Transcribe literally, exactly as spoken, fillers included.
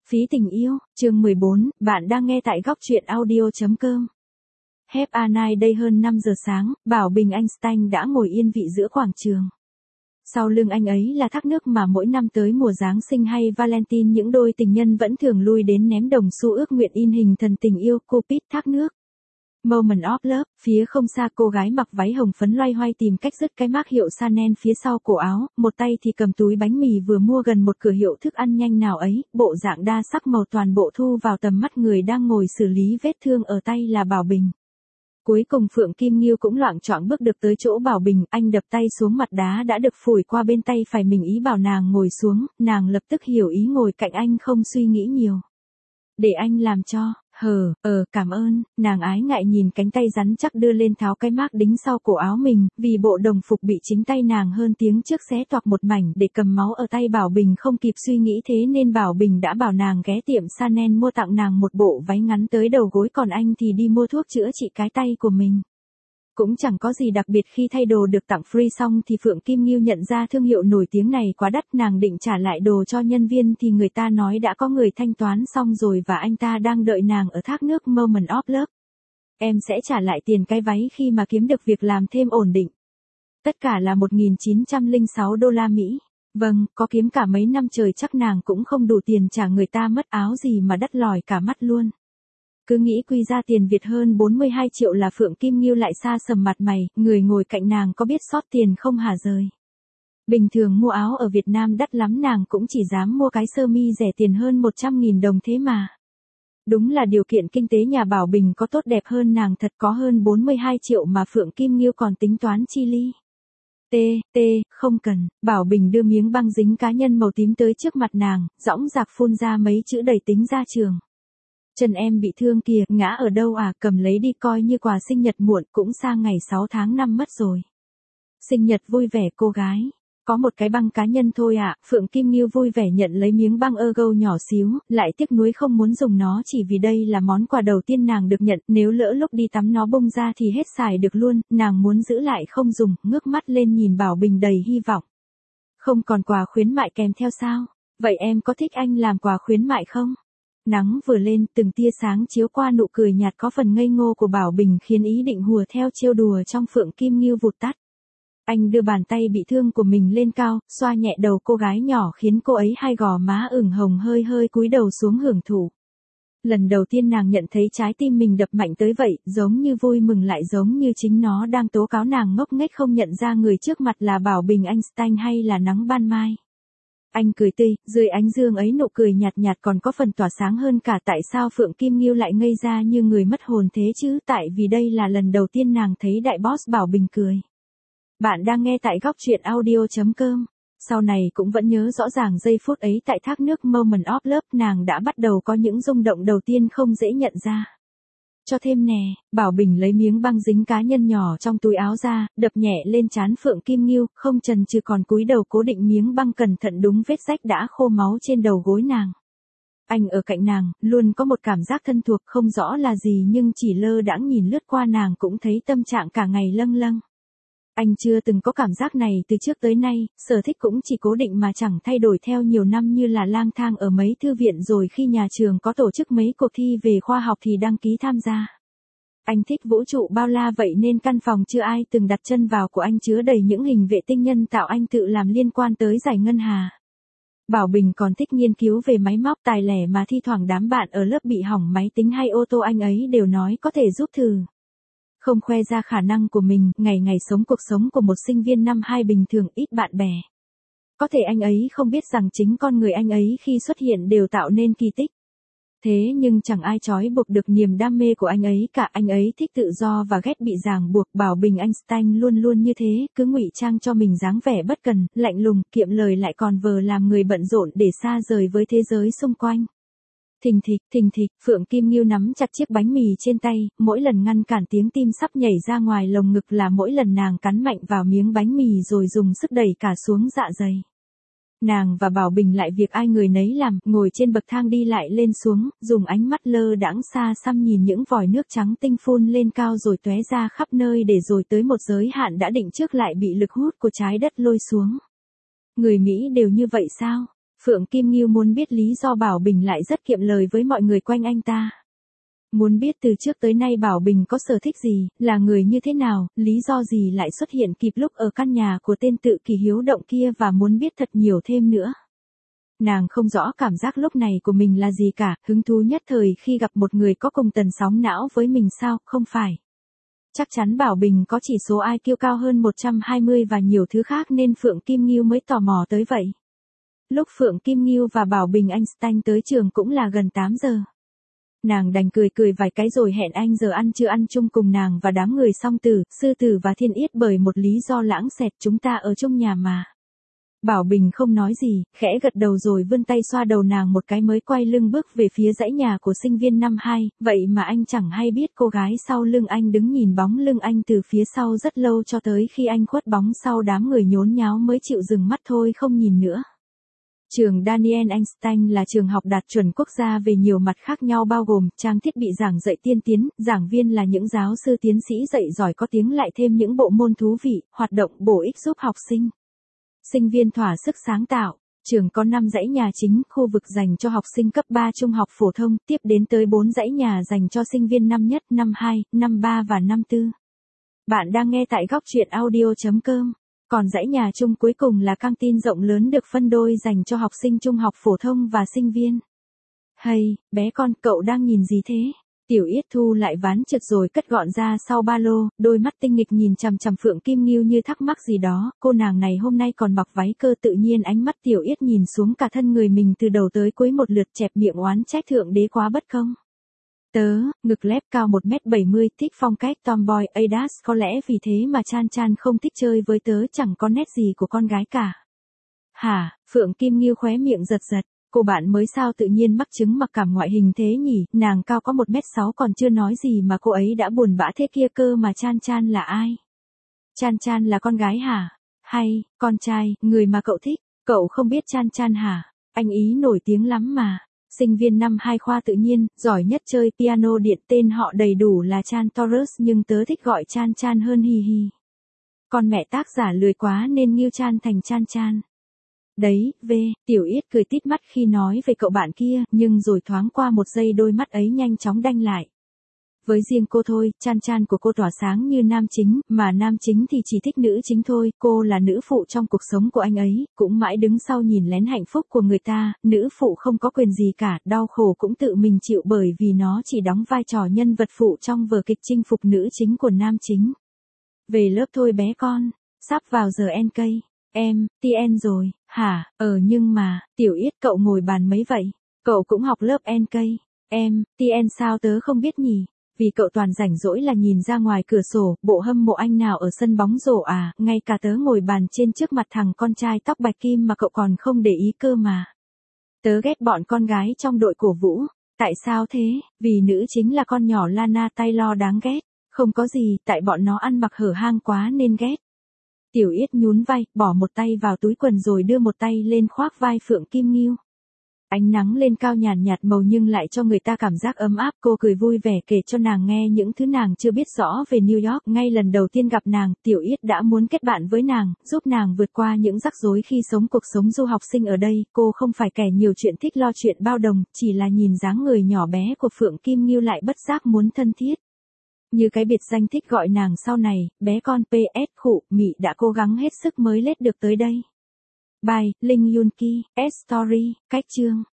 Phí tình yêu, chương mười bốn, bạn đang nghe tại góc truyện audio.com. Have a nice day. Hơn năm giờ sáng, Bảo Bình Einstein đã ngồi yên vị giữa quảng trường. Sau lưng anh ấy là thác nước mà mỗi năm tới mùa Giáng sinh hay Valentine những đôi tình nhân vẫn thường lui đến ném đồng xu ước nguyện in hình thần tình yêu, Cupid thác nước. Moment of love, phía không xa cô gái mặc váy hồng phấn loay hoay tìm cách dứt cái mác hiệu Chanel phía sau cổ áo, một tay thì cầm túi bánh mì vừa mua gần một cửa hiệu thức ăn nhanh nào ấy, bộ dạng đa sắc màu toàn bộ thu vào tầm mắt người đang ngồi xử lý vết thương ở tay là Bảo Bình. Cuối cùng Phượng Kim Nghiêu cũng loạng choạng bước được tới chỗ Bảo Bình, anh đập tay xuống mặt đá đã được phủi qua bên tay phải mình ý bảo nàng ngồi xuống, nàng lập tức hiểu ý ngồi cạnh anh không suy nghĩ nhiều. Để anh làm cho. Hờ, ờ, cảm ơn, nàng ái ngại nhìn cánh tay rắn chắc đưa lên tháo cái mác đính sau cổ áo mình, vì bộ đồng phục bị chính tay nàng hơn tiếng trước xé toạc một mảnh để cầm máu ở tay Bảo Bình không kịp suy nghĩ thế nên Bảo Bình đã bảo nàng ghé tiệm Chanel mua tặng nàng một bộ váy ngắn tới đầu gối còn anh thì đi mua thuốc chữa trị cái tay của mình. Cũng chẳng có gì đặc biệt khi thay đồ được tặng free xong thì Phượng Kim Nghiêu nhận ra thương hiệu nổi tiếng này quá đắt, nàng định trả lại đồ cho nhân viên thì người ta nói đã có người thanh toán xong rồi và anh ta đang đợi nàng ở thác nước Moment of love. Em sẽ trả lại tiền cái váy khi mà kiếm được việc làm thêm ổn định. Tất cả là một nghìn chín trăm lẻ sáu đô la Mỹ. Vâng, có kiếm cả mấy năm trời chắc nàng cũng không đủ tiền trả người ta mất áo gì mà đắt lòi cả mắt luôn. Cứ nghĩ quy ra tiền Việt hơn bốn mươi hai triệu là Phượng Kim Nghiêu lại xa sầm mặt mày, người ngồi cạnh nàng có biết sót tiền không hả rời. Bình thường mua áo ở Việt Nam đắt lắm nàng cũng chỉ dám mua cái sơ mi rẻ tiền hơn một trăm nghìn đồng thế mà. Đúng là điều kiện kinh tế nhà Bảo Bình có tốt đẹp hơn nàng thật, có hơn bốn mươi hai triệu mà Phượng Kim Nghiêu còn tính toán chi ly. T, T, không cần, Bảo Bình đưa miếng băng dính cá nhân màu tím tới trước mặt nàng, dõng dạc phun ra mấy chữ đầy tính ra trường. Chân em bị thương kìa, ngã ở đâu à, cầm lấy đi coi như quà sinh nhật muộn, cũng sang ngày sáu tháng năm mất rồi. Sinh nhật vui vẻ cô gái. Có một cái băng cá nhân thôi ạ, à. Phượng Kim Nghiêu vui vẻ nhận lấy miếng băng Ergo nhỏ xíu, lại tiếc nuối không muốn dùng nó chỉ vì đây là món quà đầu tiên nàng được nhận, nếu lỡ lúc đi tắm nó bung ra thì hết xài được luôn, nàng muốn giữ lại không dùng, ngước mắt lên nhìn Bảo Bình đầy hy vọng. Không còn quà khuyến mại kèm theo sao? Vậy em có thích anh làm quà khuyến mại không? Nắng vừa lên, từng tia sáng chiếu qua nụ cười nhạt có phần ngây ngô của Bảo Bình khiến ý định hùa theo trêu đùa trong Phượng Kim Nghiêu vụt tắt. Anh đưa bàn tay bị thương của mình lên cao, xoa nhẹ đầu cô gái nhỏ khiến cô ấy hai gò má ửng hồng hơi hơi cúi đầu xuống hưởng thụ. Lần đầu tiên nàng nhận thấy trái tim mình đập mạnh tới vậy, giống như vui mừng lại giống như chính nó đang tố cáo nàng ngốc nghếch không nhận ra người trước mặt là Bảo Bình Einstein hay là nắng ban mai. Anh cười tươi, dưới ánh dương ấy nụ cười nhạt nhạt còn có phần tỏa sáng hơn cả. Tại sao Phượng Kim Nghiêu lại ngây ra như người mất hồn thế chứ? Tại vì đây là lần đầu tiên nàng thấy đại boss Bảo Bình cười. Bạn đang nghe tại góc truyện audio.com. Sau này cũng vẫn nhớ rõ ràng giây phút ấy tại thác nước Moment of love, nàng đã bắt đầu có những rung động đầu tiên không dễ nhận ra. Cho thêm nè, Bảo Bình lấy miếng băng dính cá nhân nhỏ trong túi áo ra, đập nhẹ lên trán Phượng Kim Nghiêu, không chần chừ còn cúi đầu cố định miếng băng cẩn thận đúng vết rách đã khô máu trên đầu gối nàng. Anh ở cạnh nàng, luôn có một cảm giác thân thuộc không rõ là gì nhưng chỉ lơ đãng nhìn lướt qua nàng cũng thấy tâm trạng cả ngày lâng lâng. Anh chưa từng có cảm giác này từ trước tới nay, sở thích cũng chỉ cố định mà chẳng thay đổi theo nhiều năm như là lang thang ở mấy thư viện rồi khi nhà trường có tổ chức mấy cuộc thi về khoa học thì đăng ký tham gia. Anh thích vũ trụ bao la vậy nên căn phòng chưa ai từng đặt chân vào của anh chứa đầy những hình vệ tinh nhân tạo anh tự làm liên quan tới giải ngân hà. Bảo Bình còn thích nghiên cứu về máy móc tài lẻ mà thi thoảng đám bạn ở lớp bị hỏng máy tính hay ô tô anh ấy đều nói có thể giúp thử. Không khoe ra khả năng của mình, ngày ngày sống cuộc sống của một sinh viên năm hai bình thường ít bạn bè. Có thể anh ấy không biết rằng chính con người anh ấy khi xuất hiện đều tạo nên kỳ tích. Thế nhưng chẳng ai trói buộc được niềm đam mê của anh ấy cả, anh ấy thích tự do và ghét bị ràng buộc. Bảo Bình Einstein luôn luôn như thế, cứ ngụy trang cho mình dáng vẻ bất cần, lạnh lùng, kiệm lời lại còn vờ làm người bận rộn để xa rời với thế giới xung quanh. Thình thịch, thình thịch, Phượng Kim Nghiêu nắm chặt chiếc bánh mì trên tay, mỗi lần ngăn cản tiếng tim sắp nhảy ra ngoài lồng ngực là mỗi lần nàng cắn mạnh vào miếng bánh mì rồi dùng sức đẩy cả xuống dạ dày. Nàng và Bảo Bình lại việc ai người nấy làm, ngồi trên bậc thang đi lại lên xuống, dùng ánh mắt lơ đãng xa xăm nhìn những vòi nước trắng tinh phun lên cao rồi tóe ra khắp nơi để rồi tới một giới hạn đã định trước lại bị lực hút của trái đất lôi xuống. Người Mỹ đều như vậy sao? Phượng Kim Nghiêu muốn biết lý do Bảo Bình lại rất kiệm lời với mọi người quanh anh ta. Muốn biết từ trước tới nay Bảo Bình có sở thích gì, là người như thế nào, lý do gì lại xuất hiện kịp lúc ở căn nhà của tên tự kỳ hiếu động kia và muốn biết thật nhiều thêm nữa. Nàng không rõ cảm giác lúc này của mình là gì cả, hứng thú nhất thời khi gặp một người có cùng tần sóng não với mình sao, không phải. Chắc chắn Bảo Bình có chỉ số i kiu cao hơn một trăm hai mươi và nhiều thứ khác nên Phượng Kim Nghiêu mới tò mò tới vậy. Lúc Phượng Kim Nghiêu và Bảo Bình Einstein tới trường cũng là gần tám giờ. Nàng đành cười cười vài cái rồi hẹn anh giờ ăn trưa ăn chung cùng nàng và đám người Song Tử, Sư Tử và Thiên Yết bởi một lý do lãng xẹt chúng ta ở chung nhà mà. Bảo Bình không nói gì, khẽ gật đầu rồi vươn tay xoa đầu nàng một cái mới quay lưng bước về phía dãy nhà của sinh viên năm hai, vậy mà anh chẳng hay biết cô gái sau lưng anh đứng nhìn bóng lưng anh từ phía sau rất lâu cho tới khi anh khuất bóng sau đám người nhốn nháo mới chịu dừng mắt thôi không nhìn nữa. Trường Daniel Einstein là trường học đạt chuẩn quốc gia về nhiều mặt khác nhau bao gồm trang thiết bị giảng dạy tiên tiến, giảng viên là những giáo sư tiến sĩ dạy giỏi có tiếng lại thêm những bộ môn thú vị, hoạt động bổ ích giúp học sinh. Sinh viên thỏa sức sáng tạo. Trường có năm dãy nhà chính, khu vực dành cho học sinh cấp ba trung học phổ thông, tiếp đến tới bốn dãy nhà dành cho sinh viên năm nhất, năm hai, năm ba và năm tư. Bạn đang nghe tại góc truyện audio chấm com. Còn dãy nhà chung cuối cùng là căng tin rộng lớn được phân đôi dành cho học sinh trung học phổ thông và sinh viên. Hay, bé con, cậu đang nhìn gì thế? Tiểu Yết thu lại ván trượt rồi cất gọn ra sau ba lô, đôi mắt tinh nghịch nhìn chằm chằm Phượng Kim Nghiêu như thắc mắc gì đó, cô nàng này hôm nay còn mặc váy cơ tự nhiên ánh mắt Tiểu Yết nhìn xuống cả thân người mình từ đầu tới cuối một lượt chẹp miệng oán trách thượng đế quá bất công. Tớ, ngực lép cao một mét bảy mươi, thích phong cách tomboy Adidas, có lẽ vì thế mà Chan Chan không thích chơi với tớ, chẳng có nét gì của con gái cả. Hả, Phượng Kim Nghiêu khóe miệng giật giật, cô bạn mới sao tự nhiên mắc chứng mặc cảm ngoại hình thế nhỉ, nàng cao có một mét sáu còn chưa nói gì mà cô ấy đã buồn bã thế kia cơ mà Chan Chan là ai? Chan Chan là con gái hả? Hay, con trai, người mà cậu thích, cậu không biết Chan Chan hả? Anh ý nổi tiếng lắm mà. Sinh viên năm hai khoa tự nhiên, giỏi nhất chơi piano điện, tên họ đầy đủ là Chan Torres nhưng tớ thích gọi Chan Chan hơn hi hi. Con mẹ tác giả lười quá nên Nghiêu Chan thành Chan Chan. Đấy, về, Tiểu Yết cười tít mắt khi nói về cậu bạn kia, nhưng rồi thoáng qua một giây đôi mắt ấy nhanh chóng đanh lại. Với riêng cô thôi, Chan Chan của cô tỏa sáng như nam chính, mà nam chính thì chỉ thích nữ chính thôi, cô là nữ phụ trong cuộc sống của anh ấy, cũng mãi đứng sau nhìn lén hạnh phúc của người ta, nữ phụ không có quyền gì cả, đau khổ cũng tự mình chịu bởi vì nó chỉ đóng vai trò nhân vật phụ trong vở kịch chinh phục nữ chính của nam chính. Về lớp thôi bé con, sắp vào giờ en ca, em, tê en rồi, hả, ờ nhưng mà, Tiểu Yết cậu ngồi bàn mấy vậy, cậu cũng học lớp en ca, em, tê en sao tớ không biết nhỉ? Vì cậu toàn rảnh rỗi là nhìn ra ngoài cửa sổ, bộ hâm mộ anh nào ở sân bóng rổ à, ngay cả tớ ngồi bàn trên trước mặt thằng con trai tóc bạch kim mà cậu còn không để ý cơ mà. Tớ ghét bọn con gái trong đội cổ vũ. Tại sao thế? Vì nữ chính là con nhỏ Lana Taylor đáng ghét. Không có gì, tại bọn nó ăn mặc hở hang quá nên ghét. Tiểu Yết nhún vai, bỏ một tay vào túi quần rồi đưa một tay lên khoác vai Phượng Kim Nghiêu. Ánh nắng lên cao nhàn nhạt màu nhưng lại cho người ta cảm giác ấm áp, cô cười vui vẻ kể cho nàng nghe những thứ nàng chưa biết rõ về New York. Ngay lần đầu tiên gặp nàng, Tiểu Yết đã muốn kết bạn với nàng, giúp nàng vượt qua những rắc rối khi sống cuộc sống du học sinh ở đây. Cô không phải kẻ nhiều chuyện thích lo chuyện bao đồng, chỉ là nhìn dáng người nhỏ bé của Phượng Kim Nghiêu lại bất giác muốn thân thiết. Như cái biệt danh thích gọi nàng sau này, bé con pê ét khụ, Mị đã cố gắng hết sức mới lết được tới đây. Bài, Linh Yun Ki, S Story, cách chương.